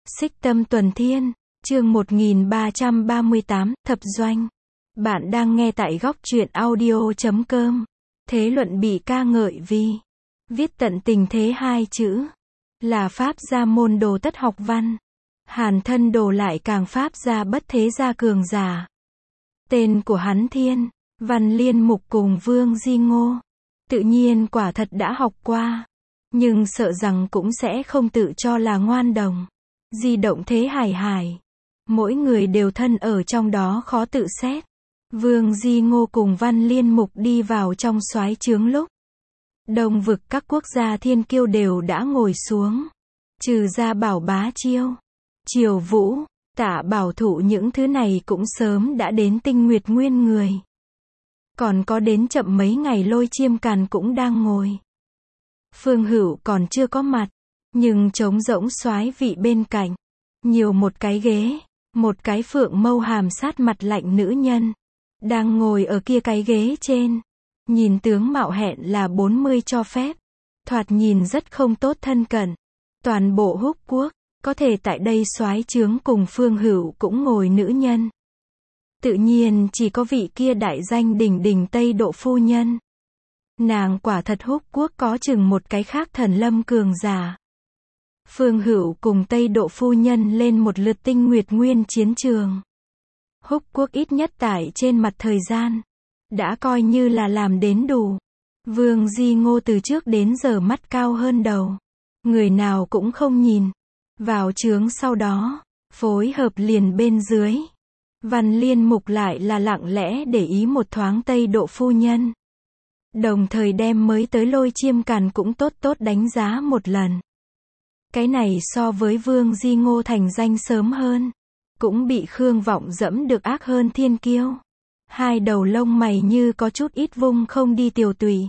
Xích Tâm Tuần Thiên, chương 1338, Thập Doanh. Bạn đang nghe tại góc truyện audio.com. Thế luận bị ca ngợi vì viết tận tình thế hai chữ, là pháp gia môn đồ tất học văn. Hàn thân đồ lại càng pháp gia bất thế gia cường giả. Tên của hắn Thiên, Văn Liên Mục cùng Vương Di Ngô. Tự nhiên quả thật đã học qua, nhưng sợ rằng cũng sẽ không tự cho là ngoan đồng. Di động thế hải hải, mỗi người đều thân ở trong đó khó tự xét. Vương Di Ngô cùng Văn Liên Mục đi vào trong soái trướng lúc Đông vực các quốc gia thiên kiêu đều đã ngồi xuống, trừ ra Bảo Bá Chiêu, Triều Vũ, Tạ Bảo Thụ, những thứ này cũng sớm đã đến Tinh Nguyệt Nguyên người. Còn có đến chậm mấy ngày Lôi Chiêm Càn cũng đang ngồi. Phương Hữu còn chưa có mặt, nhưng trống rỗng soái vị bên cạnh, nhiều một cái ghế, một cái phượng mâu hàm sát mặt lạnh nữ nhân, đang ngồi ở kia cái ghế trên. Nhìn tướng mạo hẹn là 40 cho phép, thoạt nhìn rất không tốt thân cận. Toàn bộ Húc Quốc, có thể tại đây soái trướng cùng Phương Hữu cũng ngồi nữ nhân. Tự nhiên chỉ có vị kia đại danh đỉnh đỉnh Tây Độ phu nhân. Nàng quả thật Húc Quốc có chừng một cái khác thần lâm cường giả. Phương Hữu cùng Tây Độ phu nhân lên một lượt Tinh Nguyệt Nguyên chiến trường. Húc Quốc ít nhất tại trên mặt thời gian, đã coi như là làm đến đủ. Vương Di Ngô từ trước đến giờ mắt cao hơn đầu, người nào cũng không nhìn. Vào trướng sau đó, phối hợp liền bên dưới. Văn Liên Mục lại là lặng lẽ để ý một thoáng Tây Độ phu nhân. Đồng thời đem mới tới Lôi Chiêm Càn cũng tốt tốt đánh giá một lần. Cái này so với Vương Di Ngô thành danh sớm hơn, cũng bị Khương Vọng dẫm được ác hơn thiên kiêu. Hai đầu lông mày như có chút ít vung không đi tiều tùy.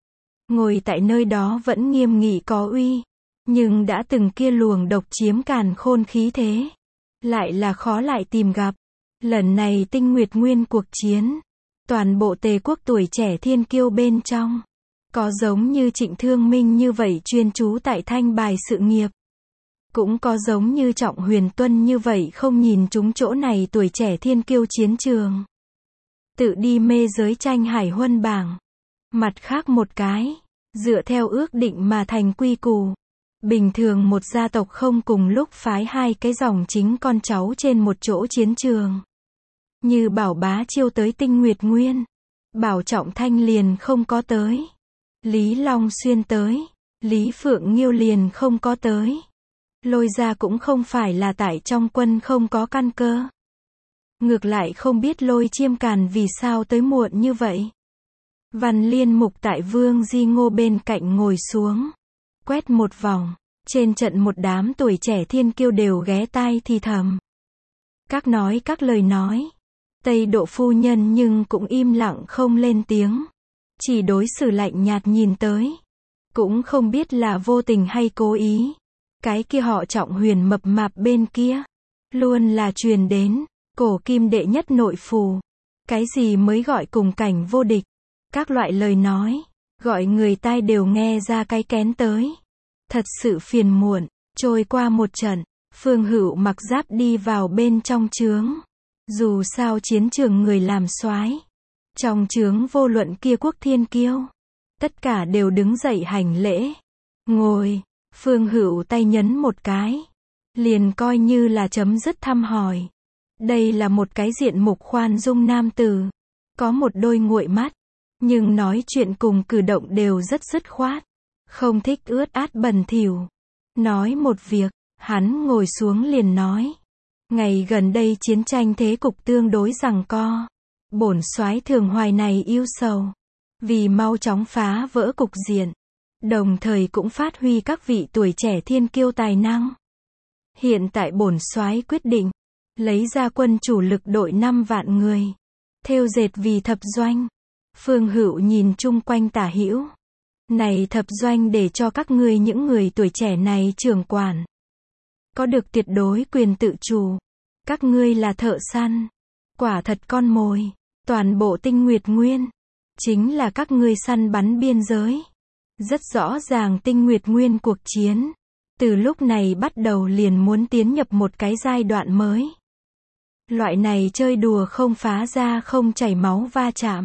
Ngồi tại nơi đó vẫn nghiêm nghị có uy, nhưng đã từng kia luồng độc chiếm càn khôn khí thế, lại là khó lại tìm gặp. Lần này Tinh Nguyệt Nguyên cuộc chiến, toàn bộ Tề quốc tuổi trẻ thiên kiêu bên trong, có giống như Trịnh Thương Minh như vậy chuyên chú tại thanh bài sự nghiệp. Cũng có giống như Trọng Huyền Tuân như vậy không nhìn chúng chỗ này tuổi trẻ thiên kiêu chiến trường, tự đi mê giới tranh hải huân bảng. Mặt khác một cái, dựa theo ước định mà thành quy củ. Bình thường một gia tộc không cùng lúc phái hai cái dòng chính con cháu trên một chỗ chiến trường. Như Bảo Bá Chiêu tới Tinh Nguyệt Nguyên, Bảo Trọng Thanh liền không có tới. Lý Long Xuyên tới, Lý Phượng Nghiêu liền không có tới. Lôi gia cũng không phải là tại trong quân không có căn cơ. Ngược lại không biết Lôi Chiêm Càn vì sao tới muộn như vậy. Văn Liên Mục tại Vương Di Ngô bên cạnh ngồi xuống, quét một vòng, trên trận một đám tuổi trẻ thiên kiêu đều ghé tai thì thầm. Các nói các lời nói. Tây Độ phu nhân nhưng cũng im lặng không lên tiếng, chỉ đối xử lạnh nhạt nhìn tới. Cũng không biết là vô tình hay cố ý. Cái kia họ Trọng Huyền mập mạp bên kia, luôn là truyền đến, cổ kim đệ nhất nội phù. Cái gì mới gọi cùng cảnh vô địch. Các loại lời nói, gọi người tai đều nghe ra cái kén tới. Thật sự phiền muộn. Trôi qua một trận, Phương Hữu mặc giáp đi vào bên trong trướng. Dù sao chiến trường người làm soái, trong trướng vô luận kia quốc thiên kiêu, tất cả đều đứng dậy hành lễ. Ngồi. Phương Hữu tay nhấn một cái, liền coi như là chấm dứt thăm hỏi. Đây là một cái diện mục khoan dung nam tử, có một đôi nguội mắt, nhưng nói chuyện cùng cử động đều rất dứt khoát, không thích ướt át bẩn thỉu. Nói một việc, hắn ngồi xuống liền nói. Ngày gần đây chiến tranh thế cục tương đối giằng co, bổn soái thường hoài này yêu sầu, vì mau chóng phá vỡ cục diện, đồng thời cũng phát huy các vị tuổi trẻ thiên kiêu tài năng. Hiện tại bổn soái quyết định lấy ra quân chủ lực đội 5 vạn người, thêu dệt vì thập doanh. Phương Hữu nhìn chung quanh tả hữu. Này thập doanh để cho các ngươi những người tuổi trẻ này trưởng quản, có được tuyệt đối quyền tự chủ. Các ngươi là thợ săn, quả thật con mồi. Toàn bộ Tinh Nguyệt Nguyên chính là các ngươi săn bắn biên giới. Rất rõ ràng Tinh Nguyệt Nguyên cuộc chiến, từ lúc này bắt đầu liền muốn tiến nhập một cái giai đoạn mới. Loại này chơi đùa không phá ra không chảy máu va chạm.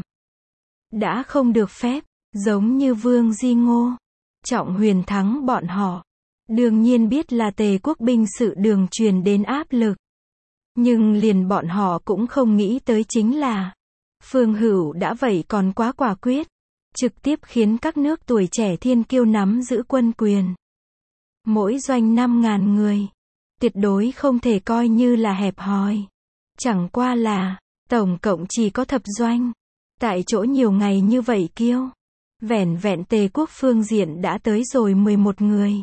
Đã không được phép, giống như Vương Di Ngô, Trọng Huyền Thắng bọn họ. Đương nhiên biết là Tề quốc binh sự đường truyền đến áp lực. Nhưng liền bọn họ cũng không nghĩ tới chính là, Phương Hữu đã vậy còn quá quả quyết. Trực tiếp khiến các nước tuổi trẻ thiên kiêu nắm giữ quân quyền. Mỗi doanh 5.000 người. Tuyệt đối không thể coi như là hẹp hòi. Chẳng qua là, tổng cộng chỉ có thập doanh. Tại chỗ nhiều ngày như vậy kiêu. Vẻn vẹn Tề quốc phương diện đã tới rồi 11 người.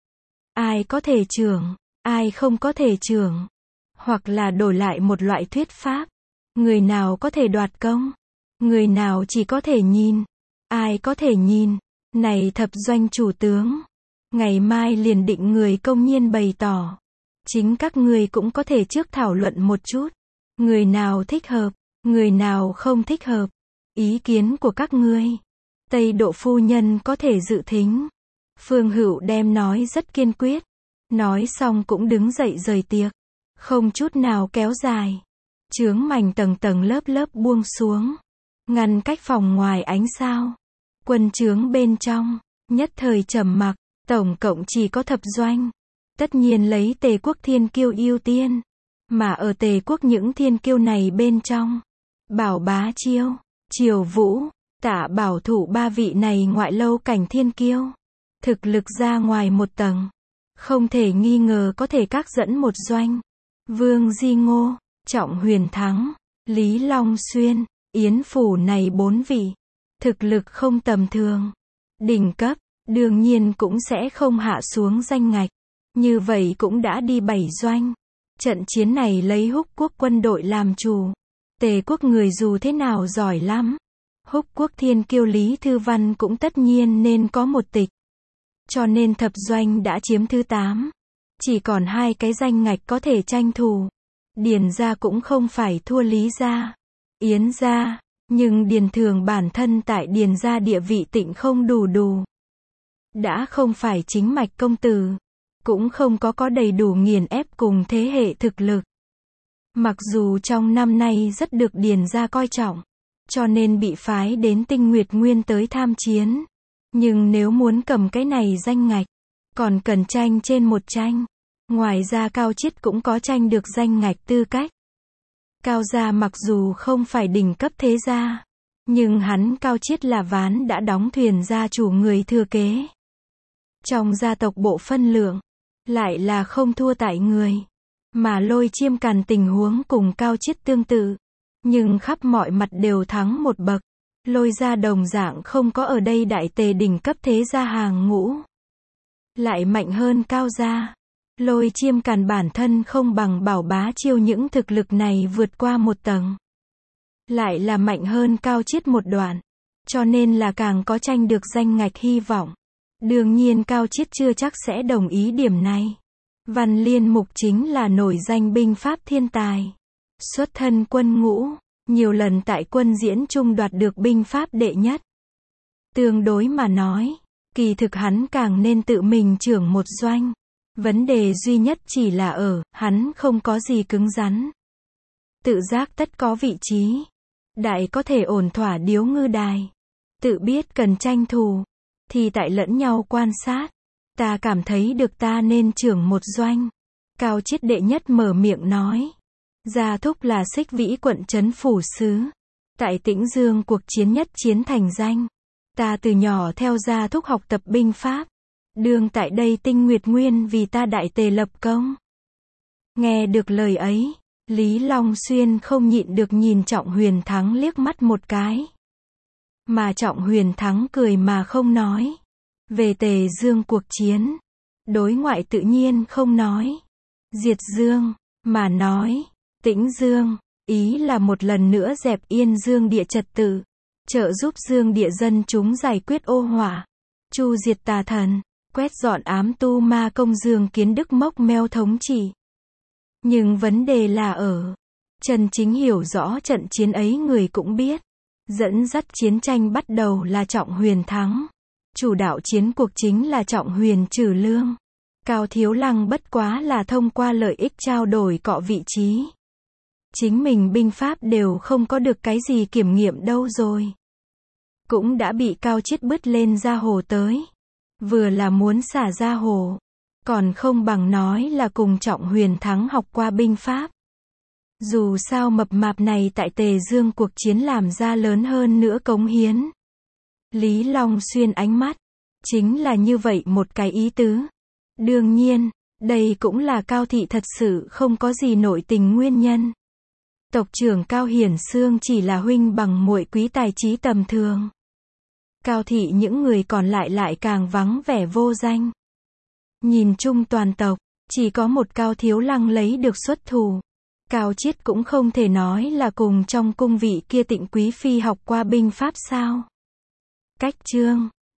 Ai có thể trưởng, ai không có thể trưởng. Hoặc là đổi lại một loại thuyết pháp. Người nào có thể đoạt công. Người nào chỉ có thể nhìn. Ai có thể nhìn. Này thập doanh chủ tướng. Ngày mai liền định người công nhiên bày tỏ. Chính các ngươi cũng có thể trước thảo luận một chút. Người nào thích hợp, người nào không thích hợp. Ý kiến của các ngươi. Tây Độ phu nhân có thể dự thính. Phương Hữu đem nói rất kiên quyết. Nói xong cũng đứng dậy rời tiệc. Không chút nào kéo dài. Chướng mảnh tầng tầng lớp lớp buông xuống. Ngăn cách phòng ngoài ánh sao. Quân chướng bên trong, nhất thời trầm mặc, tổng cộng chỉ có thập doanh. Tất nhiên lấy Tề quốc thiên kiêu ưu tiên. Mà ở Tề quốc những thiên kiêu này bên trong, Bảo Bá Chiêu, Triều Vũ, Tạ Bảo Thủ ba vị này ngoại lâu cảnh thiên kiêu. Thực lực ra ngoài một tầng. Không thể nghi ngờ có thể các dẫn một doanh. Vương Di Ngô, Trọng Huyền Thắng, Lý Long Xuyên, Yến Phủ này 4 vị. Thực lực không tầm thường. Đỉnh cấp, đương nhiên cũng sẽ không hạ xuống danh ngạch. Như vậy cũng đã đi 7 doanh. Trận chiến này lấy Húc quốc quân đội làm chủ. Tề quốc người dù thế nào giỏi lắm. Húc quốc thiên kiêu Lý Thư Văn cũng tất nhiên nên có một tịch. Cho nên thập doanh đã chiếm thứ 8. Chỉ còn 2 cái danh ngạch có thể tranh thủ. Điền gia cũng không phải thua Lý gia, Yến gia. Nhưng Điền Thường bản thân tại Điền gia địa vị tịnh không đủ. Đã không phải chính mạch công tử. Cũng không có đầy đủ nghiền ép cùng thế hệ thực lực. Mặc dù trong năm nay rất được Điền gia coi trọng. Cho nên bị phái đến Tinh Nguyệt Nguyên tới tham chiến. Nhưng nếu muốn cầm cái này danh ngạch. Còn cần tranh trên một tranh. Ngoài ra Cao Chiết cũng có tranh được danh ngạch tư cách. Cao gia mặc dù không phải đỉnh cấp thế gia. Nhưng hắn Cao Chiết là ván đã đóng thuyền gia chủ người thừa kế. Trong gia tộc bộ phân lượng. Lại là không thua tại người. Mà Lôi Chiêm Càn tình huống cùng Cao Chiết tương tự. Nhưng khắp mọi mặt đều thắng một bậc. Lôi gia đồng dạng không có ở đây đại tề đỉnh cấp thế gia hàng ngũ. Lại mạnh hơn Cao gia. Lôi Chiêm Càn bản thân không bằng Bảo Bá Chiêu những thực lực này vượt qua một tầng. Lại là mạnh hơn Cao Chiết một đoạn. Cho nên là càng có tranh được danh ngạch hy vọng. Đương nhiên Cao Chiết chưa chắc sẽ đồng ý điểm này. Văn Liên Mục chính là nổi danh binh pháp thiên tài. Xuất thân quân ngũ. Nhiều lần tại quân diễn trung đoạt được binh pháp đệ nhất. Tương đối mà nói. Kỳ thực hắn càng nên tự mình trưởng một doanh. Vấn đề duy nhất chỉ là hắn không có gì cứng rắn. Tự giác tất có vị trí. Đại có thể ổn thỏa điếu ngư đài. Tự biết cần tranh thủ. Thì tại lẫn nhau quan sát. Ta cảm thấy được ta nên trưởng một doanh. Cao Chiết đệ nhất mở miệng nói. Gia thúc là Xích Vĩ quận trấn phủ sứ. Tại Tĩnh Dương cuộc chiến nhất chiến thành danh. Ta từ nhỏ theo gia thúc học tập binh pháp. Đương tại đây Tinh Nguyệt Nguyên vì ta đại tề lập công. Nghe được lời ấy, Lý Long Xuyên không nhịn được nhìn Trọng Huyền Thắng liếc mắt một cái. Mà Trọng Huyền Thắng cười mà không nói. Về Tề Dương cuộc chiến, đối ngoại tự nhiên không nói. Diệt Dương, mà nói, Tĩnh Dương, ý là một lần nữa dẹp yên Dương địa trật tự. Trợ giúp Dương địa dân chúng giải quyết ô hỏa. Chu diệt tà thần. Quét dọn ám tu ma công Dương Kiến Đức mốc meo thống trị. Nhưng vấn đề là chân chính hiểu rõ trận chiến ấy người cũng biết. Dẫn dắt chiến tranh bắt đầu là Trọng Huyền Thắng. Chủ đạo chiến cuộc chính là Trọng Huyền Trử Lương. Cao Thiếu Lăng bất quá là thông qua lợi ích trao đổi cọ vị trí. Chính mình binh pháp đều không có được cái gì kiểm nghiệm đâu rồi. Cũng đã bị Cao Chiết bứt lên ra hồ tới. Vừa là muốn xả ra hồ. Còn không bằng nói là cùng Trọng Huyền Thắng học qua binh pháp. Dù sao mập mạp này tại Tề Dương cuộc chiến làm ra lớn hơn nữa cống hiến. Lý Long Xuyên ánh mắt. Chính là như vậy một cái ý tứ. Đương nhiên, đây cũng là Cao thị thật sự không có gì nội tình nguyên nhân. Tộc trưởng Cao Hiển Xương chỉ là huynh bằng muội quý tài trí tầm thường. Cao thị những người còn lại càng vắng vẻ vô danh. Nhìn chung toàn tộc, chỉ có một Cao Thiếu Lăng lấy được xuất thủ. Cao Chiết cũng không thể nói là cùng trong cung vị kia Tịnh Quý Phi học qua binh pháp sao. Cách chương